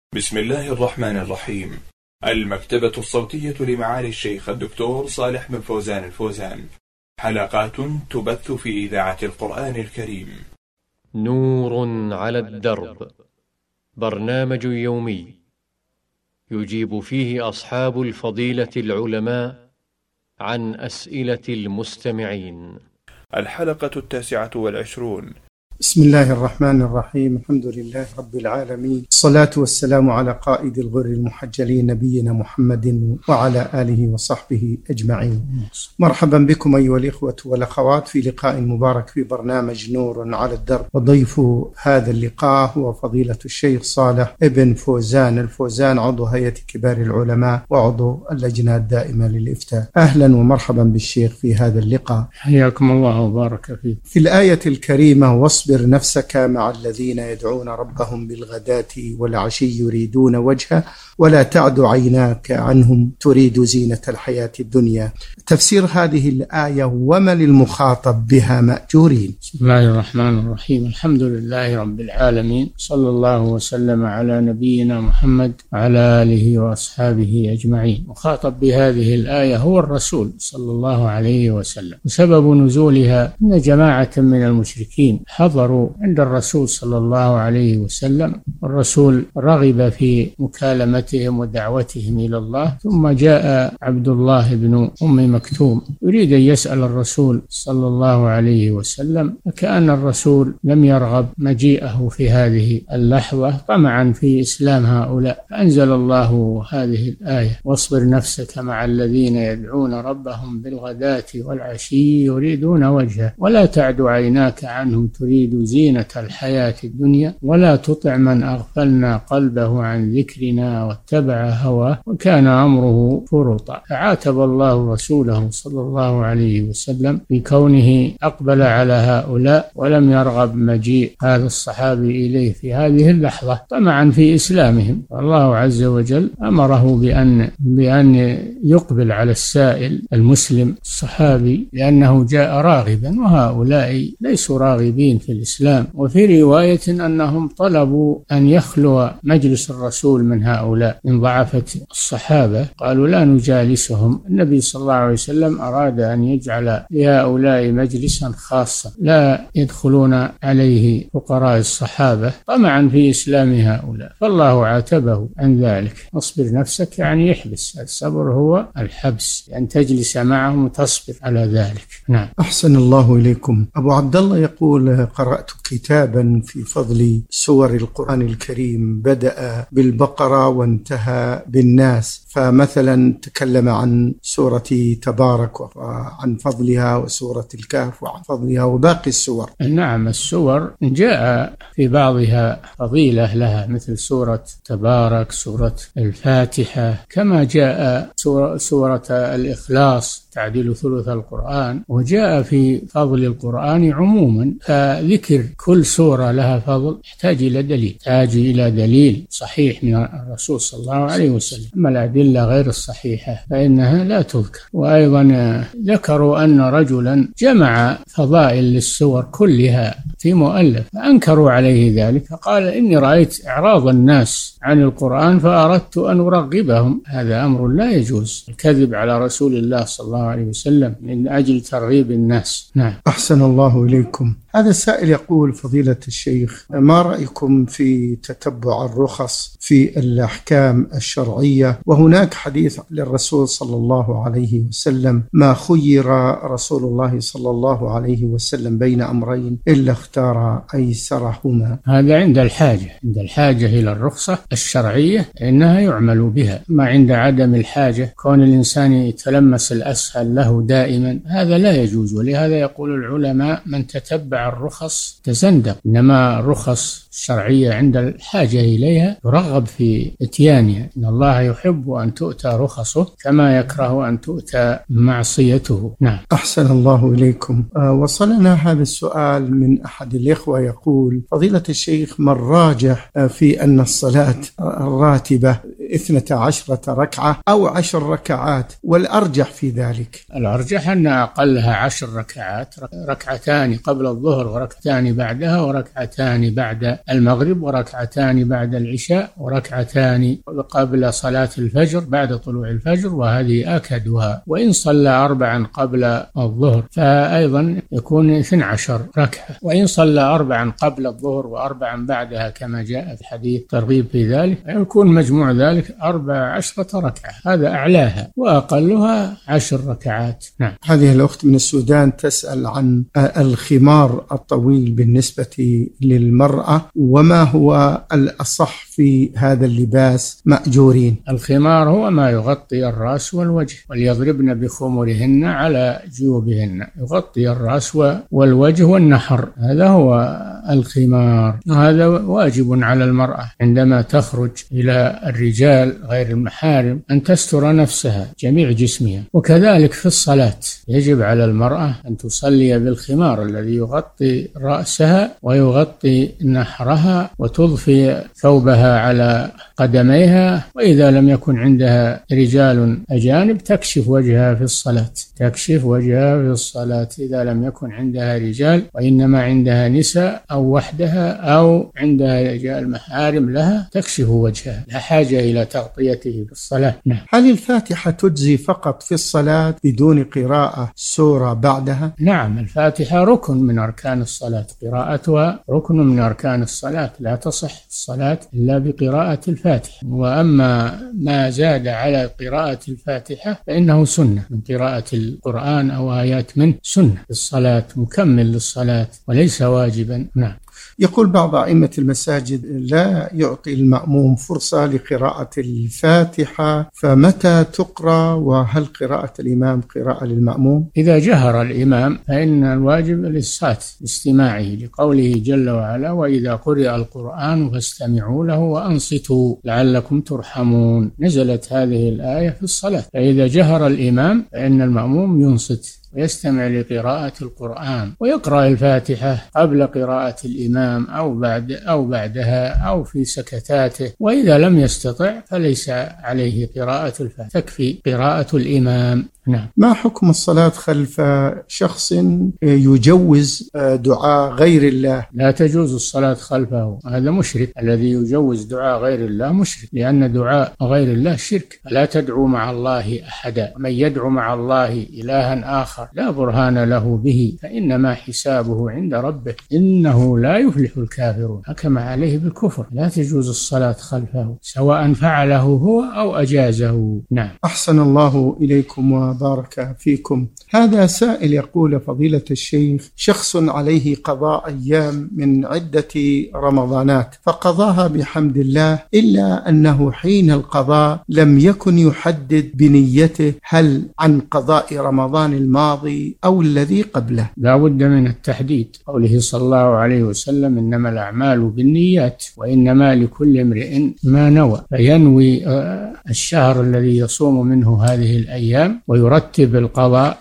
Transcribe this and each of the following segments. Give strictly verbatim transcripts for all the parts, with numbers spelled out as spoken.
بسم الله الرحمن الرحيم. المكتبة الصوتية لمعالي الشيخ الدكتور صالح بن فوزان الفوزان، حلقات تبث في إذاعة القرآن الكريم. نور على الدرب، برنامج يومي يجيب فيه أصحاب الفضيلة العلماء عن أسئلة المستمعين. الحلقة التاسعة والعشرون. بسم الله الرحمن الرحيم. الحمد لله رب العالمين، الصلاة والسلام على قائد الغر المحجلين نبينا محمد وعلى آله وصحبه أجمعين. مرحبا بكم أيها الإخوة والأخوات في لقاء مبارك في برنامج نور على الدرب، وضيف هذا اللقاء هو فضيلة الشيخ صالح ابن فوزان الفوزان، عضو هيئة كبار العلماء وعضو اللجنة الدائمة للإفتاء. أهلا ومرحبا بالشيخ في هذا اللقاء. حياكم الله وبارك فيك. في الآية الكريمة: واصبر نفسك مع الذين يدعون ربهم بالغداة والعشي يريدون وجهه ولا تعد عيناك عنهم تريد زينة الحياة الدنيا. تفسير هذه الآية: وما للمخاطب بها مأجورين. بسم الله الرحمن الرحيم. الحمد لله رب العالمين، صلى الله وسلم على نبينا محمد وعلى آله وأصحابه أجمعين. مخاطب بهذه الآية هو الرسول صلى الله عليه وسلم، وسبب نزولها أن جماعة من المشركين حضروا عند الرسول صلى الله عليه وسلم، والرسول رغب في مكالمتهم ودعوتهم إلى الله، ثم جاء عبد الله بن أم مكتوم يريد أن يسأل الرسول صلى الله عليه وسلم، فكأن الرسول لم يرغب مجيئه في هذه اللحظة طمعا في إسلام هؤلاء، فأنزل الله هذه الآية: واصبر نفسك مع الذين يدعون ربهم بالغداة والعشي يريدون وجهه ولا تعد عيناك عنهم تريد زينة الحياة الدنيا ولا تطع من أغفلنا قلبه عن ذكرنا واتبع هواه وكان أمره فرطا. فعاتب الله رسوله صلى الله عليه وسلم بكونه أقبل على هؤلاء ولم يرغب مجيء هذا الصحابي إليه في هذه اللحظة طمعا في إسلامهم. الله عز وجل أمره بأن بأن يقبل على السائل المسلم الصحابي لأنه جاء راغبا، وهؤلاء ليسوا راغبين في الإسلام. وفي رواية أنهم طلبوا أن يخلو مجلس الرسول من هؤلاء من ضعفة الصحابة، قالوا لا نجالسهم. النبي صلى الله عليه وسلم أراد أن يجعل لهؤلاء مجلسا خاصا لا يدخلون عليه فقراء الصحابة طمعا في إسلام هؤلاء، فالله عاتبه عن ذلك. اصبر نفسك يعني يحبس، الصبر هو الحبس، أن تجلس معهم وتصبر على ذلك. نعم. أحسن الله إليكم. أبو عبد الله يقول: قرأت كتابا في فضل سور القرآن الكريم، بدأ بالبقرة وانتهى بالناس، فمثلا تكلم عن سورة تبارك وعن فضلها، وسورة الكهف وعن فضلها، وباقي السور. نعم، السور جاء في بعضها فضيلة لها مثل سورة تبارك، سورة الفاتحة، كما جاء سورة الإخلاص تعديل ثلث القرآن، وجاء في فضل القرآن عموما. فذكر كل سورة لها فضل يحتاج إلى دليل يحتاج إلى دليل صحيح من الرسول صلى الله عليه وسلم. أما الأدلة غير الصحيحة فإنها لا تذكر. وأيضا ذكروا أن رجلا جمع فضائل للسور كلها في مؤلف، فأنكروا عليه ذلك، فقال: إني رأيت إعراض الناس عن القرآن فأردت أن أرغبهم. هذا أمر لا يجوز، الكذب على رسول الله صلى الله عليه وسلم من أجل ترغيب الناس. نعم. أحسن الله إليكم. هذا السائل يقول: فضيلة الشيخ، ما رأيكم في تتبع الرخص في الأحكام الشرعية؟ وهناك حديث للرسول صلى الله عليه وسلم: ما خير رسول الله صلى الله عليه وسلم بين أمرين إلا اختار أيسرهما. هذا عند الحاجة عند الحاجة إلى الرخصة الشرعية إنها يعمل بها، ما عند عدم الحاجة كون الإنسان يتلمس الأسهل له دائما هذا لا يجوز. ولهذا يقول العلماء: من تتبع الرخص تزندق. إنما الرخص الشرعية عند الحاجة إليها يرغب في إتيانها، إن الله يحب أن تؤتى رخصه كما يكره أن تؤتى معصيته. نعم. أحسن الله إليكم. أه وصلنا هذا السؤال من أحد الإخوة يقول: فضيلة الشيخ، ما الراجح في أن الصلاة الراتبة اثنتا عشرة ركعة أو عشر ركعات، والأرجح في ذلك؟ الأرجح أن أقلها عشر ركعات، ركعتان قبل الظهر وركعتان بعدها وركعتان بعد المغرب وركعتان بعد العشاء وركعتان قبل صلاة الفجر بعد طلوع الفجر، وهذه آكدها. وإن صلى أربعا قبل الظهر فأيضا يكون اثنتا عشرة ركعة، وإن صلى أربعا قبل الظهر وأربعا بعدها كما جاء في حديث ترغيب في ذلك يكون مجموع ذلك أربع عشرة ركعة، هذا أعلاها، وأقلها عشر ركعات. نعم. هذه الأخت من السودان تسأل عن الخمار الطويل بالنسبة للمرأة، وما هو الأصح في هذا اللباس مأجورين؟ الخمار هو ما يغطي الرأس والوجه، وليضربن بخمرهن على جيوبهن، يغطي الرأس والوجه والنحر، هذا هو الخمار. وهذا واجب على المرأة عندما تخرج إلى الرجال غير المحارم أن تستر نفسها جميع جسمها. وكذلك في الصلاة يجب على المرأة أن تصلي بالخمار الذي يغطي رأسها ويغطي نحرها وتضفي ثوبها على قدميها، وإذا لم يكن عندها رجال أجانب تكشف وجهها في الصلاة، تكشف وجهها في الصلاة إذا لم يكن عندها رجال، وإنما عندها نساء أو وحدها أو عندها رجال محارم لها تكشف وجهها، لا حاجة إلى تغطيته في الصلاة. نعم. هل الفاتحة تجزي فقط في الصلاة بدون قراءة سورة بعدها؟ نعم، الفاتحة ركن من أركان الصلاة، قراءتها ركن من أركان الصلاة، لا تصح الصلاة إلا بقراءة الفاتحة. وأما ما زاد على قراءة الفاتحة فإنه سنة من قراءة القرآن أو آيات منه، سنة الصلاة مكمل للصلاة وليس واجبا. نعم. يقول بعض أئمة المساجد لا يعطي المأموم فرصة لقراءة الفاتحة، فمتى تقرأ؟ وهل قراءة الإمام قراءة للمأموم؟ إذا جهر الإمام فإن الواجب الإصغاء لاستماعه لقوله جل وعلا: وإذا قرئ القرآن فاستمعوا له وأنصتوا لعلكم ترحمون. نزلت هذه الآية في الصلاة، فإذا جهر الإمام فإن المأموم ينصت ويستمع لقراءة القرآن ويقرأ الفاتحة قبل قراءة الإمام أو بعد أو بعدها أو في سكتاته، وإذا لم يستطع فليس عليه قراءة الفاتحة، تكفي قراءة الإمام. نعم. ما حكم الصلاة خلف شخص يجوز دعاء غير الله؟ لا تجوز الصلاة خلفه، هذا مشرك. الذي يجوز دعاء غير الله مشرك، لأن دعاء غير الله شرك. لا تدعو مع الله أحدا، من يدعو مع الله إلها آخر لا برهان له به فإنما حسابه عند ربه إنه لا يفلح الكافرون، حكم عليه بالكفر. لا تجوز الصلاة خلفه سواء فعله هو أو أجازه. نعم. أحسن الله إليكم وبارك فيكم. هذا سائل يقول: فضيلة الشيخ، شخص عليه قضاء أيام من عدة رمضانات فقضاها بحمد الله، إلا أنه حين القضاء لم يكن يحدد بنيته هل عن قضاء رمضان الماضي أو الذي قبله. لا بد من التحديد، قوله صلى الله عليه وسلم: إنما الأعمال بالنيات وإنما لكل امرئ ما نوى، فينوي الشهر الذي يصوم منه هذه الأيام ويرتب القضاء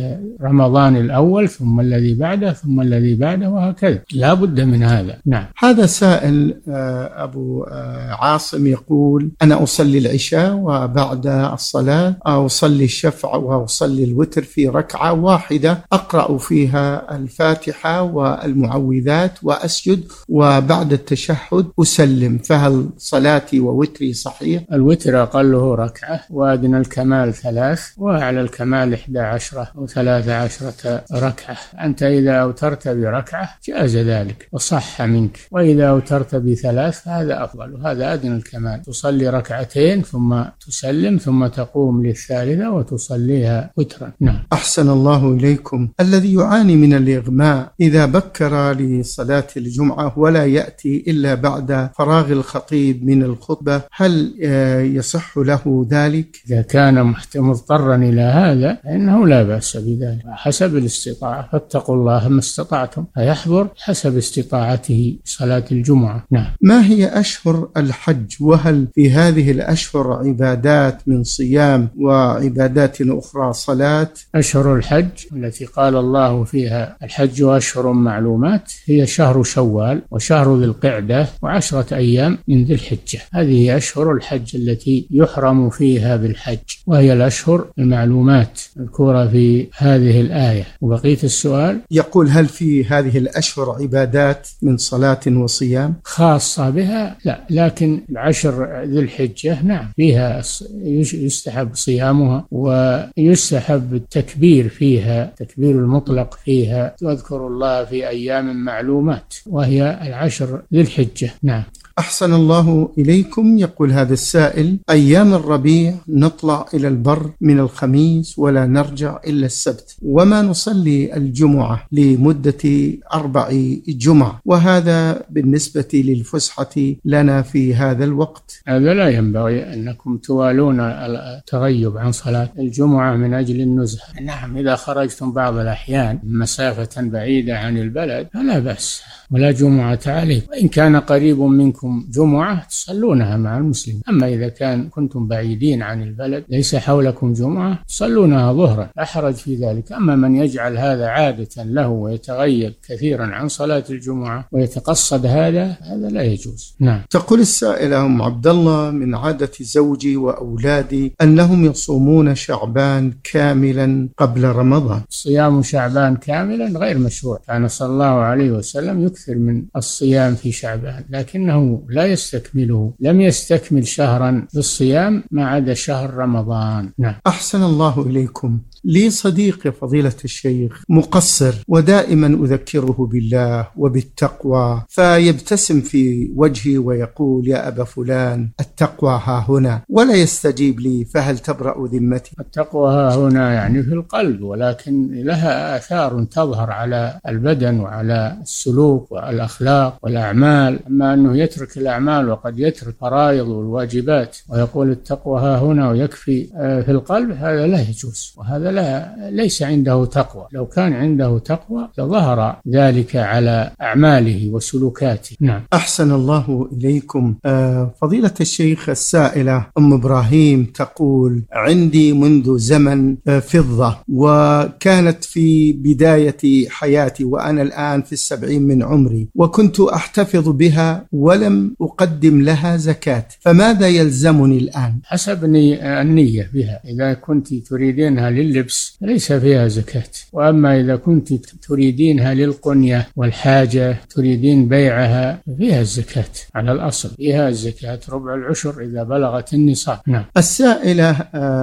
رمضان الأول ثم الذي بعده ثم الذي بعده وهكذا، لا بد من هذا. نعم. هذا سائل أبو عاصم يقول: أنا أصلي العشاء وبعد الصلاة أصلي الشفع وأصلي الوتر في ركعة واحدة أقرأ فيها الفاتحة والمعوذات وأسجد، وبعد التشهد أسلم، فهل صلاتي ووتري صحيح؟ الوتر أقله ركعة، وأدنى الكمال ثلاث، وأعلى الكمال إحدى عشرة أو ثلاث عشرة ركعة. أنت إذا أوترت بركعة جاز ذلك وصح منك، وإذا أوترت بثلاث هذا أفضل، وهذا أدنى الكمال. تصلي ركعتين ثم تسلم ثم تقوم للثالثة وتصليها وترا. نعم. أحسن الله إليكم. الذي يعاني من الإغماء إذا بكر لصلاة الجمعة ولا يأتي إلا بعد فراغ الخطيب من الخطبة، هل يصح له ذلك؟ إذا كان مضطرا إلى على هذا فإنه لا بأس بذلك حسب الاستطاعة، فاتقوا الله ما استطعتم، فيحضر حسب استطاعته صلاة الجمعة. نعم. ما هي أشهر الحج؟ وهل في هذه الأشهر عبادات من صيام وعبادات أخرى صلاة؟ أشهر الحج التي قال الله فيها الحج أشهر معلومات هي شهر شوال وشهر ذي القعدة وعشرة أيام من ذي الحجة، هذه أشهر الحج التي يحرم فيها بالحج، وهي الأشهر المعلومات مذكورة في هذه الآية. وبقية السؤال يقول هل في هذه الأشهر عبادات من صلاة وصيام خاصة بها؟ لا، لكن العشر ذي الحجة نعم فيها يستحب صيامها ويستحب التكبير فيها، تكبير المطلق فيها، واذكروا الله في أيام معلومات وهي العشر ذي الحجة. نعم. أحسن الله إليكم. يقول هذا السائل: أيام الربيع نطلع إلى البر من الخميس ولا نرجع إلا السبت، وما نصلي الجمعة لمدة أربع جمع، وهذا بالنسبة للفسحة لنا في هذا الوقت. هذا لا ينبغي أنكم توالون التغيب عن صلاة الجمعة من أجل النزهة. نعم، إذا خرجتم بعض الأحيان مسافة بعيدة عن البلد فلا بأس، ولا جمعة عليه، وإن كان قريب منكم جمعة تصلونها مع المسلمين. أما إذا كان كنتم بعيدين عن البلد ليس حولكم جمعة تصلونها ظهرا، لا حرج في ذلك. أما من يجعل هذا عادة له ويتغيب كثيرا عن صلاة الجمعة ويتقصد هذا هذا لا يجوز. نعم. تقول السائلة أم عبد الله: من عادة زوجي وأولادي أنهم يصومون شعبان كاملا قبل رمضان. صيام شعبان كاملا غير مشروع، كان صلى الله عليه وسلم يكثر من الصيام في شعبان لكنه لا يستكمله، لم يستكمل شهرا بالصيام ما عدا شهر رمضان. نعم. أحسن الله إليكم. لي صديق يا فضيلة الشيخ مقصر، ودائما أذكره بالله وبالتقوى، فيبتسم في وجهي ويقول: يا أبا فلان التقوى ها هنا، ولا يستجيب لي، فهل تبرأ ذمتي؟ التقوى ها هنا يعني في القلب، ولكن لها آثار تظهر على البدن وعلى السلوك والأخلاق والأعمال. أما أنه يترك الأعمال وقد يترك فرائض والواجبات ويقول التقوى ها هنا ويكفي في القلب، هذا لا يجوز، وهذا لا ليس عنده تقوى. لو كان عنده تقوى لظهر ذلك على أعماله وسلوكاته. نعم. أحسن الله إليكم. آه فضيلة الشيخ، السائلة أم إبراهيم تقول: عندي منذ زمن آه فضة، وكانت في بداية حياتي وأنا الآن في السبعين من عمري، وكنت أحتفظ بها ولم أقدم لها زكاة، فماذا يلزمني الآن؟ حسب النية بها. إذا كنت تريدينها لللبس ليس فيها زكاة، وأما إذا كنت تريدينها للقنية والحاجة تريدين بيعها فيها الزكاة على الأصل، فيها الزكاة ربع العشر إذا بلغت النصاب. نعم. السائلة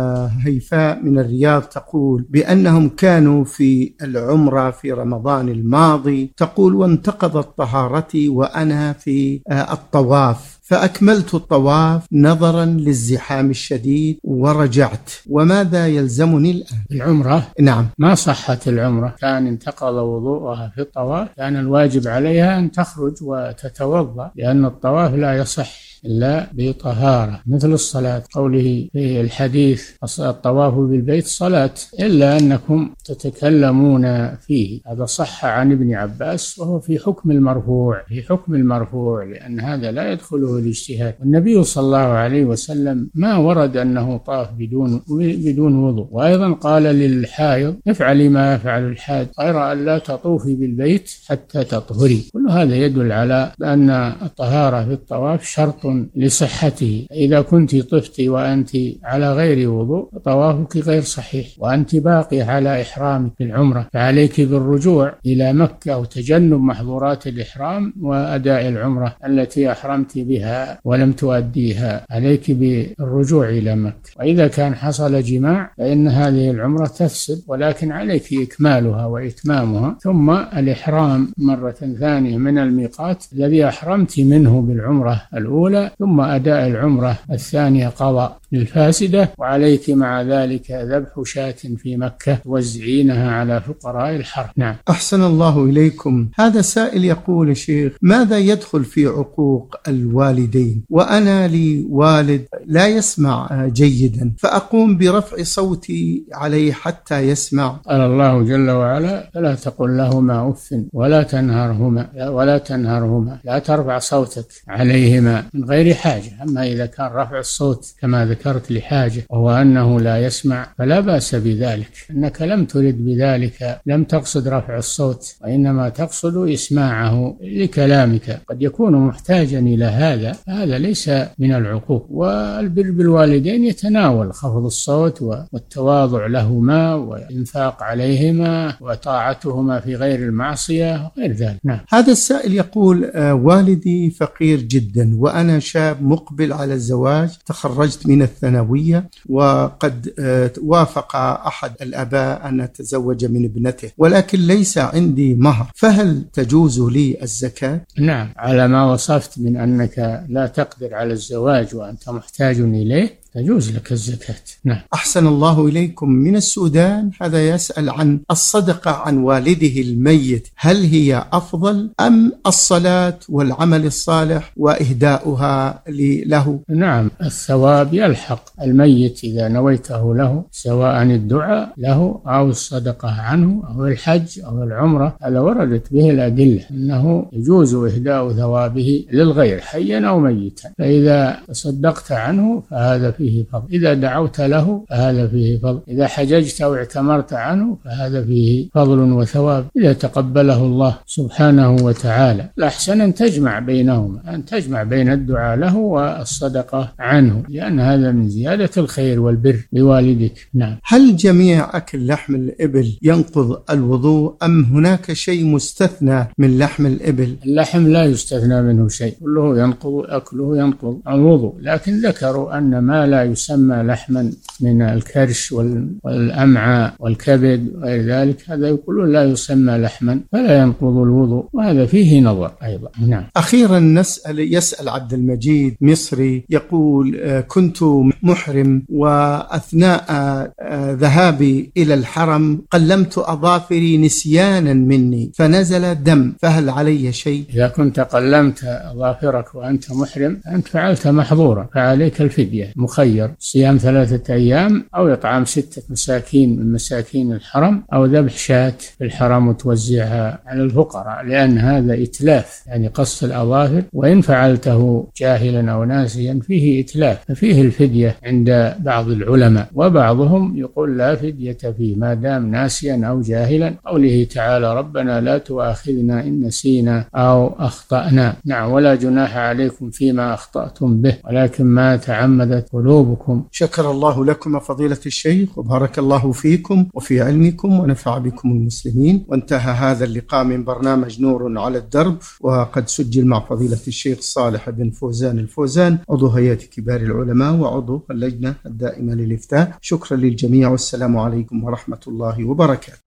هيفاء من الرياض تقول بأنهم كانوا في العمرة في رمضان الماضي، تقول: وانتقضت طهارتي وأنا في الطواف، فأكملت الطواف نظرا للزحام الشديد ورجعت، وماذا يلزمني الآن؟ العمرة؟ نعم. ما صحت العمرة، كان انتقض وضوءها في الطواف، كان الواجب عليها أن تخرج وتتوضأ، لأن الطواف لا يصح إلا بطهارة، مثل الصلاة، قوله في الحديث: الطواف بالبيت صلاة، إلا أنكم تتكلمون فيه. هذا صح عن ابن عباس، وهو في حكم المرفوع، في حكم المرفوع لأن هذا لا يدخله الاجتهاد. والنبي صلى الله عليه وسلم ما ورد أنه طاف بدون بدون وضوء. وأيضا قال للحائض: افعلي ما يفعل الحاج غير أن لا تطوفي بالبيت حتى تطهري. كل هذا يدل على أن الطهارة في الطواف شرط لصحته. إذا كنت طفت وأنت على غير وضوء طوافك غير صحيح، وأنت باقي على إحرامك في العمرة، فعليك بالرجوع إلى مكة وتجنب محظورات الإحرام وأداء العمرة التي أحرمت بها ولم تؤديها، عليك بالرجوع إلى مكة. وإذا كان حصل جماع فإن هذه العمرة تفسد، ولكن عليك إكمالها وإتمامها، ثم الإحرام مرة ثانية من الميقات الذي أحرمت منه بالعمرة الأولى، ثم أداء العمرة الثانية قضاء للفاسدة، وعليك مع ذلك ذبح شاة في مكة توزعينها على فقراء الحرم. نعم. أحسن الله إليكم. هذا سائل يقول: شيخ، ماذا يدخل في عقوق الوالدين؟ وأنا لي والد لا يسمع جيدا، فأقوم برفع صوتي عليه حتى يسمع. قال الله جل وعلا: فلا تقل لهما أف ولا تنهرهما ولا تنهرهما لا ترفع صوتك عليهما من غير حاجة. أما إذا كان رفع الصوت كما ذكرت لحاجة وهو أنه لا يسمع فلا بأس بذلك، أنك لم ترد بذلك، لم تقصد رفع الصوت وإنما تقصد إسماعه لكلامك، قد يكون محتاجا إلى هذا، هذا ليس من العقوق. والبر بالوالدين يتناول خفض الصوت والتواضع لهما والإنفاق عليهما وطاعتهما في غير المعصية وغير ذلك. نعم. هذا السائل يقول: آه والدي فقير جدا وأنا شاب مقبل على الزواج، تخرجت من الثانوية وقد آه وافق أحد الآباء أن أتزوج من ابنته، ولكن ليس عندي مهر، فهل تجوز لي الزكاة؟ نعم، على ما وصفت من أنك لا تقدر على الزواج وأنت محتاج إليه تجوز لك الزكاة. نعم. أحسن الله إليكم. من السودان، هذا يسأل عن الصدقة عن والده الميت، هل هي أفضل أم الصلاة والعمل الصالح وإهداؤها له؟ نعم، الثواب يلحق الميت إذا نويته له، سواء الدعاء له أو الصدقة عنه أو الحج أو العمرة، هذا وردت به الأدلة أنه يجوز إهداء ثوابه للغير حيا أو ميتا، فإذا تصدقت عنه فهذا فيه فضل، إذا دعوت له فهذا فيه فضل، إذا حججت أو اعتمرت عنه فهذا فيه فضل وثواب إذا تقبله الله سبحانه وتعالى. الأحسن أن تجمع بينهما، أن تجمع بين الدعاء له والصدقة عنه، لأن هذا من زيادة الخير والبر بوالدك. نعم. هل جميع أكل لحم الإبل ينقض الوضوء أم هناك شيء مستثنى من لحم الإبل؟ اللحم لا يستثنى منه شيء، كله ينقض، أكله ينقض الوضوء، لكن ذكروا أن ما لا يسمى لحما من الكرش والأمعاء والكبد وغير ذلك هذا يقولون لا يسمى لحما فلا ينقض الوضوء، وهذا فيه نظر أيضا. نعم. أخيرا نسأل يسأل عبد المجيد مصري يقول: كنت محرم وأثناء ذهابي إلى الحرم قلمت أظافري نسيانا مني فنزل دم، فهل علي شيء؟ إذا كنت قلمت أظافرك وأنت محرم أنت فعلت محظورا، فعليك الفدية، مخير صيام ثلاثة أيام أو إطعام ستة مساكين من مساكين الحرم أو ذبح شاة في الحرم وتوزعها على الفقراء، لأن هذا إتلاف، يعني قص الأظافر، وإن فعلته جاهلا أو ناسيا فيه إتلاف، ففيه الفدية عند بعض العلماء، وبعضهم يقول لا فدية فيه ما دام ناسيا أو جاهلا، قوله تعالى: ربنا لا تؤاخذنا إن نسينا أو أخطأنا. نعم، ولا جناح عليكم فيما أخطأتم به ولكن ما تعمدت قلوبكم. شكر الله لكم فضيلة الشيخ وبارك الله فيكم وفي علمكم ونفع بكم المسلمين. وانتهى هذا اللقاء من برنامج نور على الدرب، وقد سجل مع فضيلة الشيخ صالح بن فوزان الفوزان عضو هيئة كبار العلماء وعضو اللجنة الدائمة للإفتاء. شكرا للجميع والسلام عليكم ورحمة الله وبركاته.